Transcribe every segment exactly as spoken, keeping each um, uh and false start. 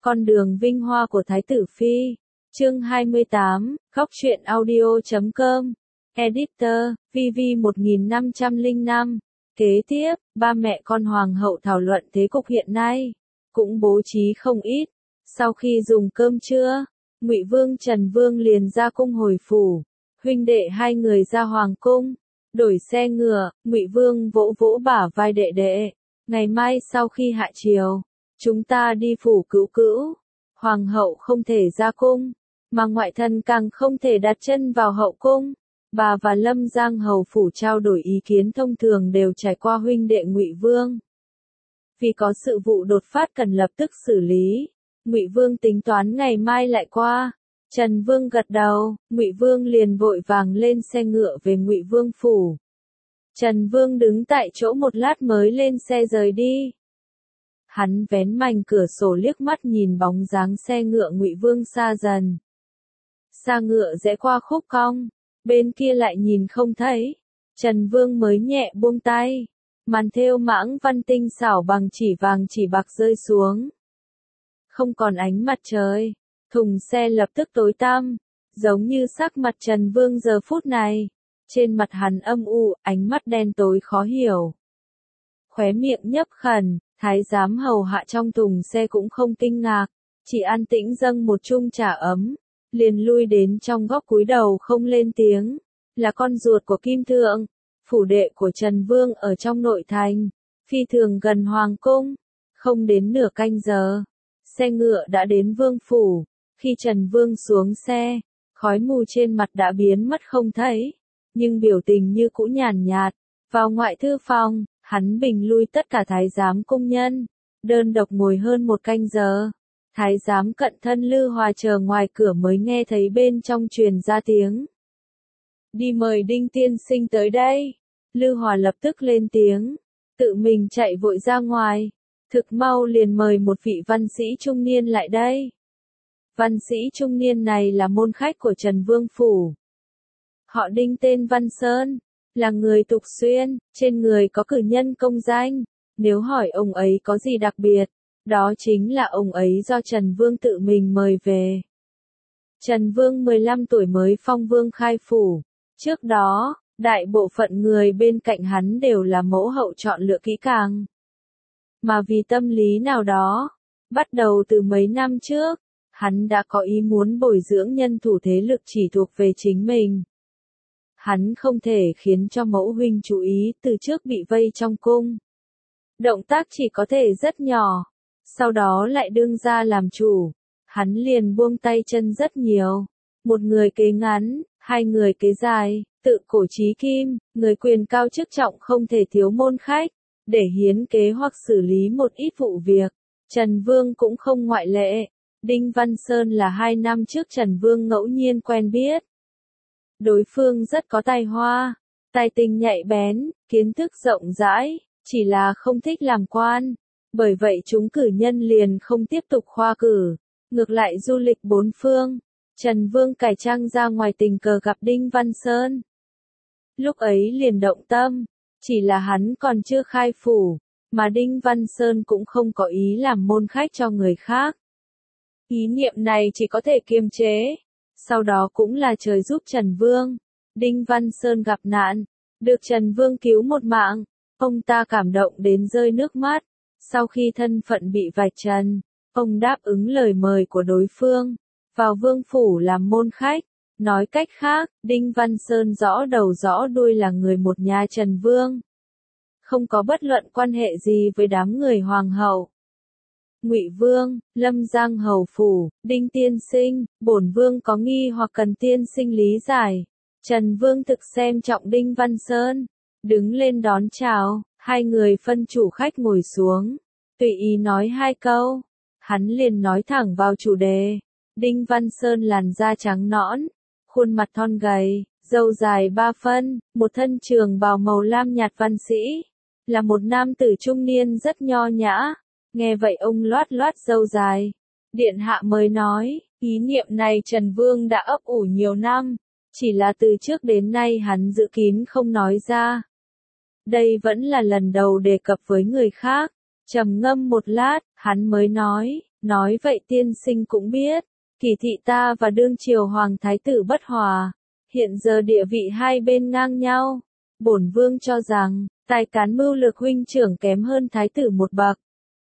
Con đường vinh hoa của Thái tử Phi. Chương hai mươi tám, Góc truyện audio chấm com. Editor, vê vê một nghìn năm trăm lẻ năm. Kế tiếp, ba mẹ con hoàng hậu thảo luận thế cục hiện nay, cũng bố trí không ít. Sau khi dùng cơm trưa, Ngụy Vương Trần Vương liền ra cung hồi phủ, huynh đệ hai người ra hoàng cung, đổi xe ngựa. Ngụy Vương vỗ vỗ bả vai đệ đệ, ngày mai sau khi hạ triều, chúng ta đi phủ Cữu Cữu. Hoàng hậu không thể ra cung, mà ngoại thân càng không thể đặt chân vào hậu cung. Bà và Lâm Giang hầu phủ trao đổi ý kiến thông thường đều trải qua huynh đệ Ngụy Vương. Vì có sự vụ đột phát cần lập tức xử lý, Ngụy Vương tính toán ngày mai lại qua. Trần Vương gật đầu, Ngụy Vương liền vội vàng lên xe ngựa về Ngụy Vương phủ. Trần Vương đứng tại chỗ một lát mới lên xe rời đi. Hắn vén mành cửa sổ liếc mắt nhìn bóng dáng xe ngựa Ngụy Vương xa dần. Xa ngựa rẽ qua khúc cong, bên kia lại nhìn không thấy. Trần Vương mới nhẹ buông tay, màn thêu mãng văn tinh xảo bằng chỉ vàng chỉ bạc rơi xuống. Không còn ánh mặt trời, thùng xe lập tức tối tăm, giống như sắc mặt Trần Vương giờ phút này. Trên mặt hắn âm u, ánh mắt đen tối khó hiểu. Khóe miệng nhấp khẩn, thái giám hầu hạ trong thùng xe cũng không kinh ngạc, chỉ an tĩnh dâng một chung trà ấm, liền lui đến trong góc cúi đầu không lên tiếng. Là con ruột của Kim Thượng, phủ đệ của Trần Vương ở trong nội thành, phi thường gần hoàng cung. Không đến nửa canh giờ, xe ngựa đã đến Vương phủ. Khi Trần Vương xuống xe, khói mù trên mặt đã biến mất không thấy, nhưng biểu tình như cũ nhàn nhạt. Vào ngoại thư phòng, hắn bình lui tất cả thái giám cung nhân, đơn độc ngồi hơn một canh giờ. Thái giám cận thân Lư Hòa chờ ngoài cửa mới nghe thấy bên trong truyền ra tiếng. Đi mời Đinh tiên sinh tới đây. Lư Hòa lập tức lên tiếng, tự mình chạy vội ra ngoài, thực mau liền mời một vị văn sĩ trung niên lại đây. Văn sĩ trung niên này là môn khách của Trần Vương phủ. Họ Đinh tên Văn Sơn, là người Tục Xuyên, trên người có cử nhân công danh. Nếu hỏi ông ấy có gì đặc biệt, đó chính là ông ấy do Trần Vương tự mình mời về. Trần Vương mười lăm tuổi mới phong vương khai phủ. Trước đó, đại bộ phận người bên cạnh hắn đều là mẫu hậu chọn lựa kỹ càng. Mà vì tâm lý nào đó, bắt đầu từ mấy năm trước, hắn đã có ý muốn bồi dưỡng nhân thủ thế lực chỉ thuộc về chính mình. Hắn không thể khiến cho mẫu huynh chú ý từ trước bị vây trong cung. Động tác chỉ có thể rất nhỏ, sau đó lại đương ra làm chủ. Hắn liền buông tay chân rất nhiều. Một người kế ngắn, hai người kế dài, tự cổ chí kim, người quyền cao chức trọng không thể thiếu môn khách, để hiến kế hoặc xử lý một ít vụ việc. Trần Vương cũng không ngoại lệ. Đinh Văn Sơn là hai năm trước Trần Vương ngẫu nhiên quen biết. Đối phương rất có tài hoa, tài tình nhạy bén, kiến thức rộng rãi, chỉ là không thích làm quan. Bởi vậy chúng cử nhân liền không tiếp tục khoa cử, ngược lại du lịch bốn phương. Trần Vương cải trang ra ngoài tình cờ gặp Đinh Văn Sơn. Lúc ấy liền động tâm, chỉ là hắn còn chưa khai phủ, mà Đinh Văn Sơn cũng không có ý làm môn khách cho người khác. Ý niệm này chỉ có thể kiềm chế. Sau đó cũng là trời giúp Trần Vương. Đinh Văn Sơn gặp nạn, được Trần Vương cứu một mạng, ông ta cảm động đến rơi nước mắt. Sau khi thân phận bị vạch trần, ông đáp ứng lời mời của đối phương, vào Vương phủ làm môn khách. Nói cách khác, Đinh Văn Sơn rõ đầu rõ đuôi là người một nhà Trần Vương. Không có bất luận quan hệ gì với đám người hoàng hậu. Ngụy Vương, Lâm Giang hầu phủ, Đinh tiên sinh, bổn vương có nghi hoặc cần tiên sinh lý giải. Trần Vương thực xem trọng Đinh Văn Sơn, đứng lên đón chào, hai người phân chủ khách ngồi xuống, tùy ý nói hai câu. Hắn liền nói thẳng vào chủ đề. Đinh Văn Sơn làn da trắng nõn, khuôn mặt thon gầy, râu dài ba phân, một thân trường bào màu lam nhạt văn sĩ, là một nam tử trung niên rất nho nhã. Nghe vậy ông loát loát râu dài. Điện hạ mới nói, ý niệm này Trần Vương đã ấp ủ nhiều năm, chỉ là từ trước đến nay hắn giữ kín không nói ra. Đây vẫn là lần đầu đề cập với người khác. Trầm ngâm một lát, hắn mới nói, Nói vậy tiên sinh cũng biết, kỳ thị ta và đương triều hoàng thái tử bất hòa, hiện giờ địa vị hai bên ngang nhau. Bổn vương cho rằng, tài cán mưu lược huynh trưởng kém hơn thái tử một bậc.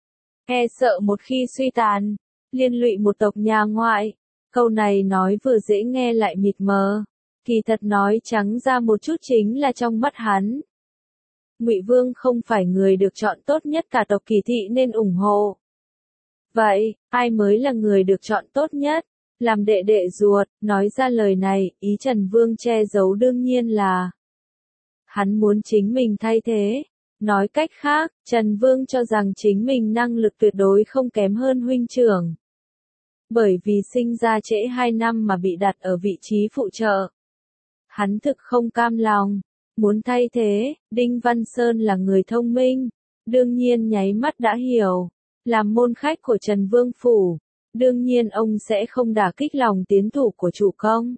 E sợ một khi suy tàn, liên lụy một tộc nhà ngoại. Câu này nói vừa dễ nghe lại mịt mờ, kỳ thật nói trắng ra một chút chính là trong mắt hắn. Ngụy Vương không phải người được chọn tốt nhất cả tộc Kỳ thị nên ủng hộ. Vậy, ai mới là người được chọn tốt nhất? Làm đệ đệ ruột, nói ra lời này, ý Trần Vương che giấu đương nhiên là hắn muốn chính mình thay thế. Nói cách khác, Trần Vương cho rằng chính mình năng lực tuyệt đối không kém hơn huynh trưởng. Bởi vì sinh ra trễ hai năm mà bị đặt ở vị trí phụ trợ. Hắn thực không cam lòng, muốn thay thế. Đinh Văn Sơn là người thông minh, đương nhiên nháy mắt đã hiểu. Làm môn khách của Trần Vương Phủ, đương nhiên ông sẽ không đả kích lòng tiến thủ của chủ công.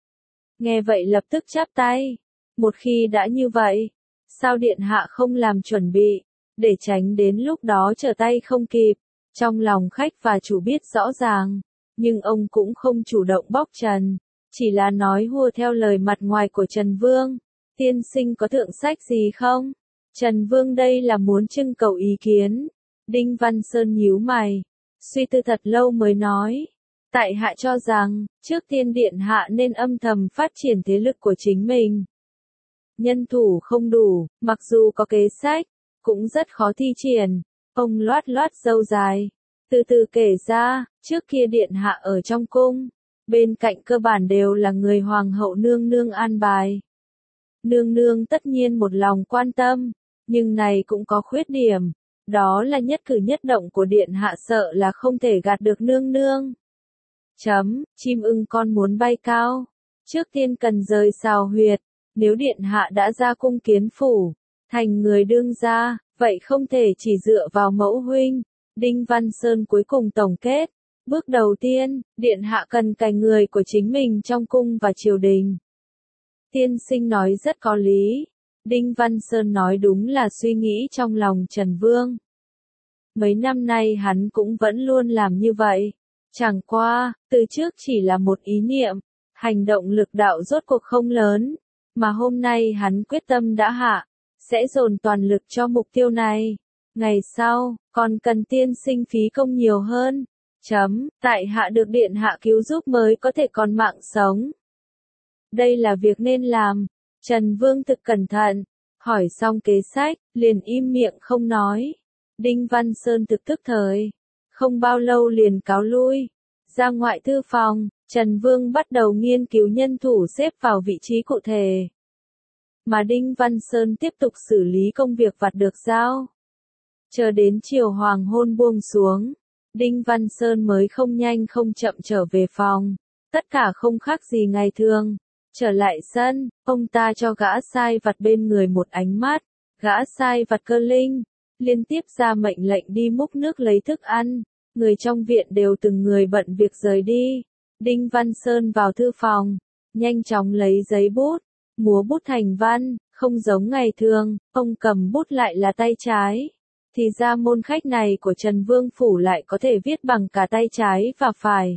Nghe vậy lập tức chắp tay. Một khi đã như vậy, sao điện hạ không làm chuẩn bị, để tránh đến lúc đó trở tay không kịp. Trong lòng khách và chủ biết rõ ràng, nhưng ông cũng không chủ động bóc trần, chỉ là nói hùa theo lời mặt ngoài của Trần Vương. Tiên sinh có thượng sách gì không? Trần Vương đây là muốn trưng cầu ý kiến. Đinh Văn Sơn nhíu mày, suy tư thật lâu mới nói. Tại hạ cho rằng, trước tiên điện hạ nên âm thầm phát triển thế lực của chính mình. Nhân thủ không đủ, mặc dù có kế sách, cũng rất khó thi triển. Ông loát loát râu dài, từ từ kể ra, trước kia điện hạ ở trong cung, bên cạnh cơ bản đều là người hoàng hậu nương nương an bài. Nương nương tất nhiên một lòng quan tâm, nhưng này cũng có khuyết điểm, đó là nhất cử nhất động của điện hạ sợ là không thể gạt được nương nương. Chấm, chim ưng con muốn bay cao, trước tiên cần rời sào huyệt, nếu điện hạ đã ra cung kiến phủ, thành người đương gia, vậy không thể chỉ dựa vào mẫu huynh. Đinh Văn Sơn cuối cùng tổng kết, bước đầu tiên, điện hạ cần cài người của chính mình trong cung và triều đình. Tiên sinh nói rất có lý. Đinh Văn Sơn nói đúng là suy nghĩ trong lòng Trần Vương. Mấy năm nay hắn cũng vẫn luôn làm như vậy. Chẳng qua, từ trước chỉ là một ý niệm, hành động lực đạo rốt cuộc không lớn, mà hôm nay hắn quyết tâm đã hạ, sẽ dồn toàn lực cho mục tiêu này. Ngày sau, còn cần tiên sinh phí công nhiều hơn. Chấm, tại hạ được điện hạ cứu giúp mới có thể còn mạng sống. Đây là việc nên làm. Trần Vương thực cẩn thận, hỏi xong kế sách, liền im miệng không nói. Đinh Văn Sơn thực tức thời, không bao lâu liền cáo lui. Ra ngoại thư phòng, Trần Vương bắt đầu nghiên cứu nhân thủ xếp vào vị trí cụ thể. Mà Đinh Văn Sơn tiếp tục xử lý công việc vặt được giao. Chờ đến chiều hoàng hôn buông xuống, Đinh Văn Sơn mới không nhanh không chậm trở về phòng. Tất cả không khác gì ngày thường. Trở lại sân, ông ta cho gã sai vặt bên người một ánh mắt. Gã sai vặt Cơ Linh liên tiếp ra mệnh lệnh đi múc nước lấy thức ăn. Người trong viện đều từng người bận việc rời đi. Đinh Văn Sơn vào thư phòng, nhanh chóng lấy giấy bút, múa bút thành văn. Không giống ngày thường, ông cầm bút lại là tay trái. Thì ra môn khách này của Trần Vương Phủ lại có thể viết bằng cả tay trái và phải.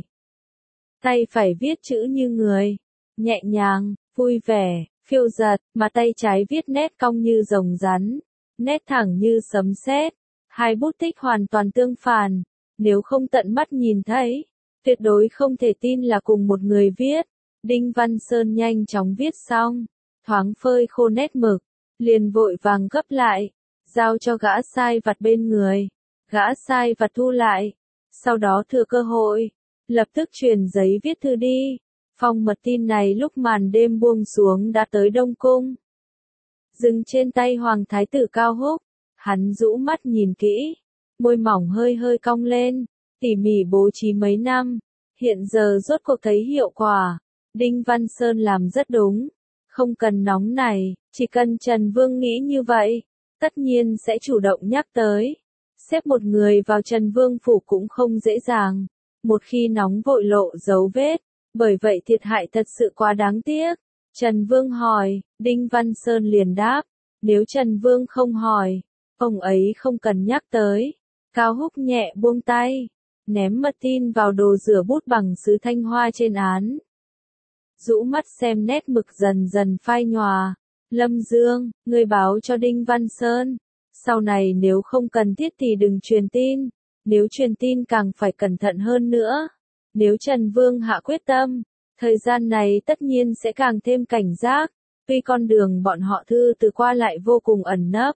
Tay phải viết chữ như người, nhẹ nhàng, vui vẻ, phiêu dật, mà tay trái viết nét cong như rồng rắn, nét thẳng như sấm sét. Hai bút tích hoàn toàn tương phản, nếu không tận mắt nhìn thấy, tuyệt đối không thể tin là cùng một người viết. Đinh Văn Sơn nhanh chóng viết xong, thoáng phơi khô nét mực, liền vội vàng gấp lại, giao cho gã sai vặt bên người. Gã sai vặt thu lại, sau đó thừa cơ hội, lập tức truyền giấy viết thư đi. Phong mật tin này lúc màn đêm buông xuống đã tới Đông Cung. Dừng trên tay Hoàng Thái tử Cao Húc, hắn rũ mắt nhìn kỹ, môi mỏng hơi hơi cong lên, tỉ mỉ bố trí mấy năm, hiện giờ rốt cuộc thấy hiệu quả. Đinh Văn Sơn làm rất đúng, không cần nóng này, chỉ cần Trần Vương nghĩ như vậy, tất nhiên sẽ chủ động nhắc tới. Xếp một người vào Trần Vương Phủ cũng không dễ dàng, một khi nóng vội lộ dấu vết. Bởi vậy thiệt hại thật sự quá đáng tiếc. Trần Vương hỏi, Đinh Văn Sơn liền đáp, nếu Trần Vương không hỏi, ông ấy không cần nhắc tới. Cao Húc nhẹ buông tay, ném mật tin vào đồ rửa bút bằng sứ thanh hoa trên án. Rũ mắt xem nét mực dần dần phai nhòa. Lâm Dương, ngươi báo cho Đinh Văn Sơn. Sau này nếu không cần thiết thì đừng truyền tin. Nếu truyền tin càng phải cẩn thận hơn nữa. Nếu Trần Vương hạ quyết tâm, thời gian này tất nhiên sẽ càng thêm cảnh giác. Tuy con đường bọn họ thư từ qua lại vô cùng ẩn nấp,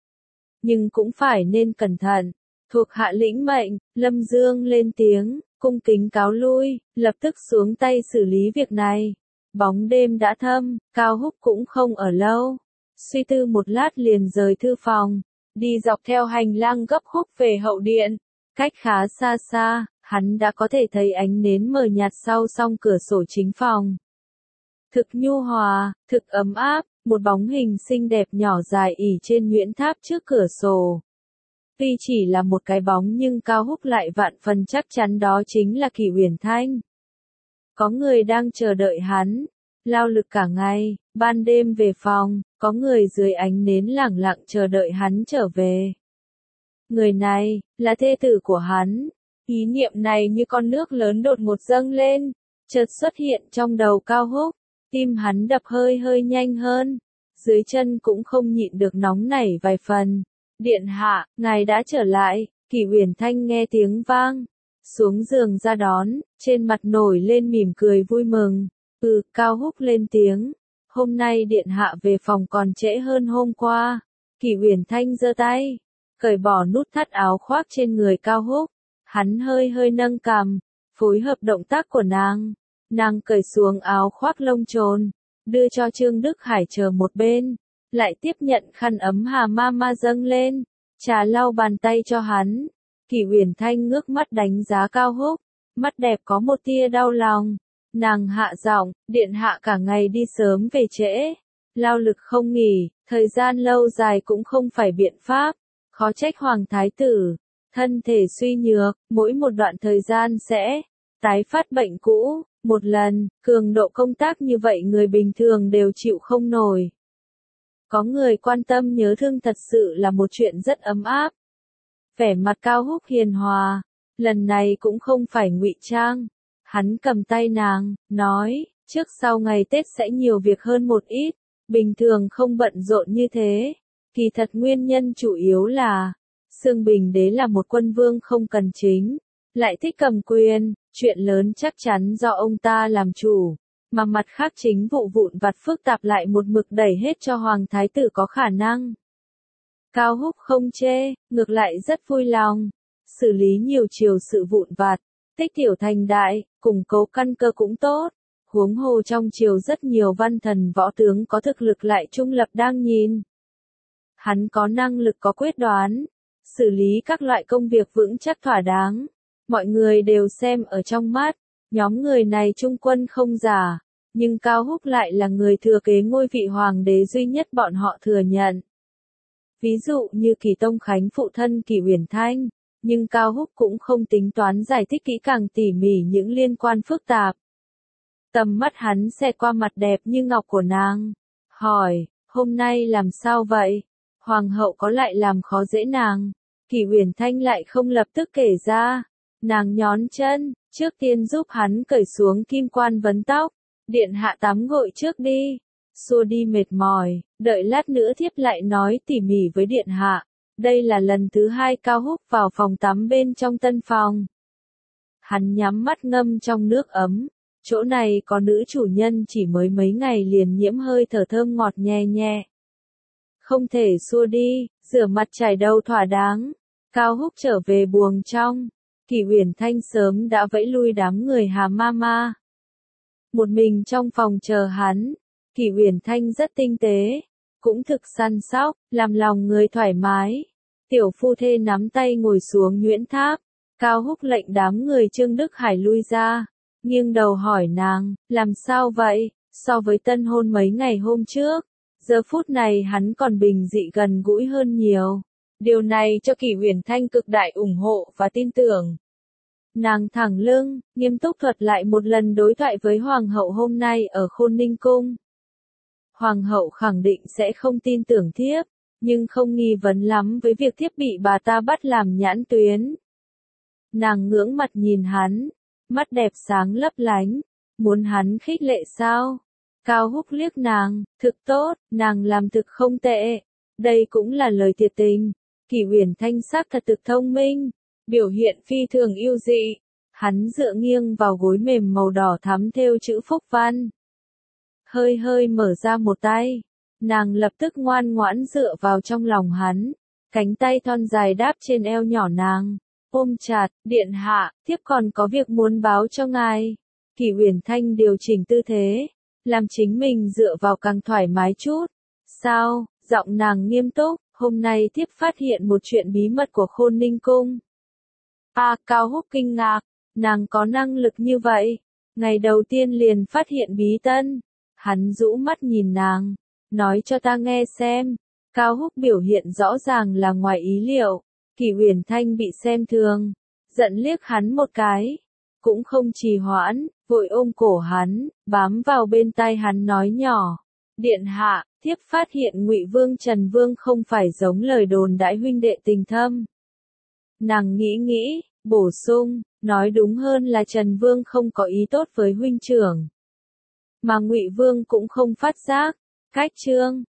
nhưng cũng phải nên cẩn thận. Thuộc hạ lĩnh mệnh, Lâm Dương lên tiếng, cung kính cáo lui, lập tức xuống tay xử lý việc này. Bóng đêm đã thâm, Cao Húc cũng không ở lâu. Suy tư một lát liền rời thư phòng, đi dọc theo hành lang gấp khúc về hậu điện. Cách khá xa xa, hắn đã có thể thấy ánh nến mờ nhạt sau song cửa sổ chính phòng. Thực nhu hòa, thực ấm áp, một bóng hình xinh đẹp nhỏ dài ỉ trên nhuyễn tháp trước cửa sổ. Tuy chỉ là một cái bóng nhưng Cao Húc lại vạn phần chắc chắn đó chính là Kỷ Uyển Thanh. Có người đang chờ đợi hắn, lao lực cả ngày, ban đêm về phòng, có người dưới ánh nến lẳng lặng chờ đợi hắn trở về. Người này, là thê tử của hắn. Ý niệm này như con nước lớn đột ngột dâng lên, chợt xuất hiện trong đầu Cao Húc, tim hắn đập hơi hơi nhanh hơn, dưới chân cũng không nhịn được nóng nảy vài phần. Điện hạ, ngài đã trở lại, Kỷ Uyển Thanh nghe tiếng vang, xuống giường ra đón, trên mặt nổi lên mỉm cười vui mừng. Ừ, Cao Húc lên tiếng, hôm nay điện hạ về phòng còn trễ hơn hôm qua. Kỷ Uyển Thanh giơ tay, cởi bỏ nút thắt áo khoác trên người Cao Húc, hắn hơi hơi nâng cằm, phối hợp động tác của nàng. Nàng cởi xuống áo khoác lông trồn, đưa cho Trương Đức Hải chờ một bên, lại tiếp nhận khăn ấm Hà Mama dâng lên, trà lau bàn tay cho hắn. Kỷ Uyển Thanh ngước mắt đánh giá Cao Húc, mắt đẹp có một tia đau lòng. Nàng hạ giọng, điện hạ cả ngày đi sớm về trễ, lao lực không nghỉ, thời gian lâu dài cũng không phải biện pháp, khó trách hoàng thái tử, thân thể suy nhược, mỗi một đoạn thời gian sẽ tái phát bệnh cũ, một lần, cường độ công tác như vậy người bình thường đều chịu không nổi. Có người quan tâm nhớ thương thật sự là một chuyện rất ấm áp. Vẻ mặt Cao Húc hiền hòa, lần này cũng không phải ngụy trang. Hắn cầm tay nàng, nói, trước sau ngày Tết sẽ nhiều việc hơn một ít, bình thường không bận rộn như thế. Kỳ thật nguyên nhân chủ yếu là, Xương Bình Đế là một quân vương không cần chính, lại thích cầm quyền, chuyện lớn chắc chắn do ông ta làm chủ, mà mặt khác chính vụ vụn vặt phức tạp lại một mực đẩy hết cho Hoàng Thái tử có khả năng. Cao Húc không chê, ngược lại rất vui lòng, xử lý nhiều chiều sự vụn vặt, tích tiểu thành đại, củng cố căn cơ cũng tốt. Huống hồ trong triều rất nhiều văn thần võ tướng có thực lực lại trung lập đang nhìn. Hắn có năng lực có quyết đoán, xử lý các loại công việc vững chắc thỏa đáng. Mọi người đều xem ở trong mắt, nhóm người này trung quân không giả, nhưng Cao Húc lại là người thừa kế ngôi vị hoàng đế duy nhất bọn họ thừa nhận. Ví dụ như Kỳ Tông Khánh phụ thân Kỷ Uyển Thanh, nhưng Cao Húc cũng không tính toán giải thích kỹ càng tỉ mỉ những liên quan phức tạp. Tầm mắt hắn xẹt qua mặt đẹp như ngọc của nàng, hỏi, hôm nay làm sao vậy? Hoàng hậu có lại làm khó dễ nàng? Kỷ Uyển Thanh lại không lập tức kể ra, nàng nhón chân, trước tiên giúp hắn cởi xuống kim quan vấn tóc, điện hạ tắm gội trước đi, xua đi mệt mỏi, đợi lát nữa thiếp lại nói tỉ mỉ với điện hạ. Đây là lần thứ hai Cao Húc vào phòng tắm bên trong tân phòng. Hắn nhắm mắt ngâm trong nước ấm, chỗ này có nữ chủ nhân chỉ mới mấy ngày liền nhiễm hơi thở thơm ngọt nhẹ nhẹ. Không thể xua đi, rửa mặt chải đầu thỏa đáng. Cao Húc trở về buồng trong, Kỷ Uyển Thanh sớm đã vẫy lui đám người Hà Mama. Một mình trong phòng chờ hắn, Kỷ Uyển Thanh rất tinh tế, cũng thực săn sóc, làm lòng người thoải mái. Tiểu phu thê nắm tay ngồi xuống nhuyễn tháp, Cao Húc lệnh đám người Trương Đức Hải lui ra, nghiêng đầu hỏi nàng, làm sao vậy, so với tân hôn mấy ngày hôm trước, giờ phút này hắn còn bình dị gần gũi hơn nhiều. Điều này cho Kỷ Uyển Thanh cực đại ủng hộ và tin tưởng. Nàng thẳng lưng, nghiêm túc thuật lại một lần đối thoại với Hoàng hậu hôm nay ở Khôn Ninh Cung. Hoàng hậu khẳng định sẽ không tin tưởng thiếp, nhưng không nghi vấn lắm với việc thiếp bị bà ta bắt làm nhãn tuyến. Nàng ngưỡng mặt nhìn hắn, mắt đẹp sáng lấp lánh, muốn hắn khích lệ sao? Cao Húc liếc nàng, thực tốt, nàng làm thực không tệ. Đây cũng là lời thiệt tình. Kỷ Uyển Thanh sắc thật thực thông minh, biểu hiện phi thường yêu dị. Hắn dựa nghiêng vào gối mềm màu đỏ thắm thêu chữ phúc văn. Hơi hơi mở ra một tay, nàng lập tức ngoan ngoãn dựa vào trong lòng hắn, cánh tay thon dài đáp trên eo nhỏ nàng, ôm chặt, điện hạ, thiếp còn có việc muốn báo cho ngài. Kỷ Uyển Thanh điều chỉnh tư thế, làm chính mình dựa vào càng thoải mái chút. Sao, giọng nàng nghiêm túc, hôm nay thiếp phát hiện một chuyện bí mật của Khôn Ninh Cung. À, Cao Húc kinh ngạc, nàng có năng lực như vậy, ngày đầu tiên liền phát hiện bí tân. Hắn rũ mắt nhìn nàng, nói cho ta nghe xem. Cao Húc biểu hiện rõ ràng là ngoài ý liệu. Kỷ Uyển Thanh bị xem thường, giận liếc hắn một cái, cũng không trì hoãn, vội ôm cổ hắn, bám vào bên tai hắn nói nhỏ, điện hạ, thiếp phát hiện Ngụy Vương Trần Vương không phải giống lời đồn đãi huynh đệ tình thâm. Nàng nghĩ nghĩ, bổ sung, nói đúng hơn là Trần Vương không có ý tốt với huynh trưởng, mà Ngụy Vương cũng không phát giác. Cách chương